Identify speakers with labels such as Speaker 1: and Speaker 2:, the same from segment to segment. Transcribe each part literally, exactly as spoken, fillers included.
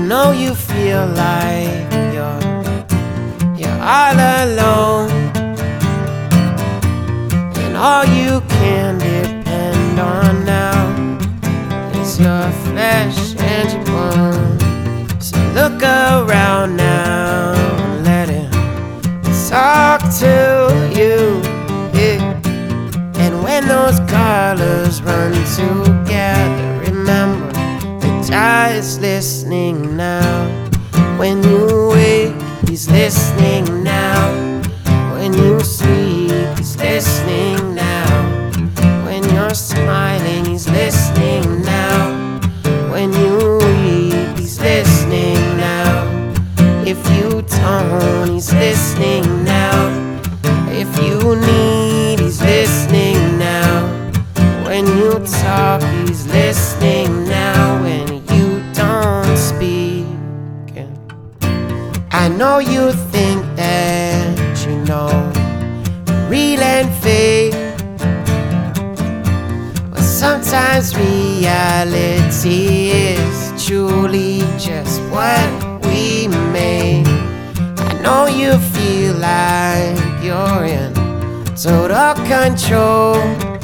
Speaker 1: know you feel like you're, you're all alone, and all you can depend on now is your flesh and your bone. So look around now and let it talk to you, yeah. And when those colors run together, remember that God is listening now. When you wake, He's listening now. When you sleep, He's listening now. When you're smiling, He's listening now. When you weep, He's listening now. If you don't, He's listening now. If you need, He's listening now. When you talk, He's listening now. When you don't speak, I know you think that you know real and fake, but sometimes reality is truly just what we make. I know you feel like you're in total control,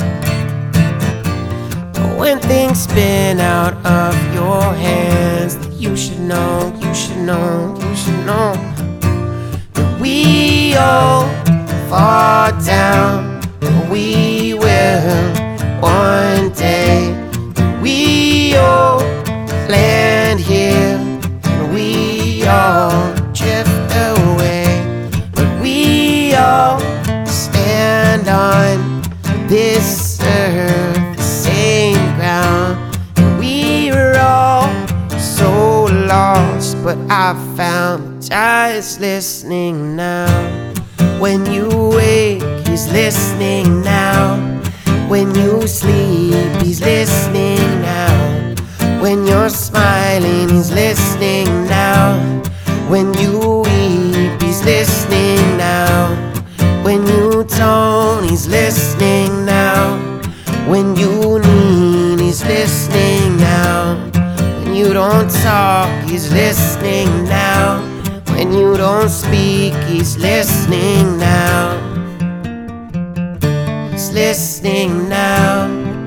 Speaker 1: but when things spin out of your hands, you should know, you should know, you should know that we all fall down, but we will one day. We all land here, and we all drift away, but we all stand on this earth, the same ground. And we're all so lost, but I found that God is listening now. When you wake, He's listening now. When you sleep, He's listening now. When you're smiling, He's listening now. When you weep, He's listening now. When you don't, He's listening now. When you need, He's listening now. When you don't talk, He's listening now. When you don't speak, He's listening now. He's listening now.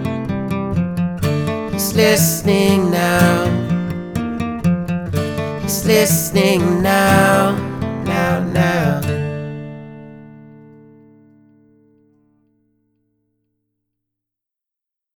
Speaker 1: He's listening now. He's listening now.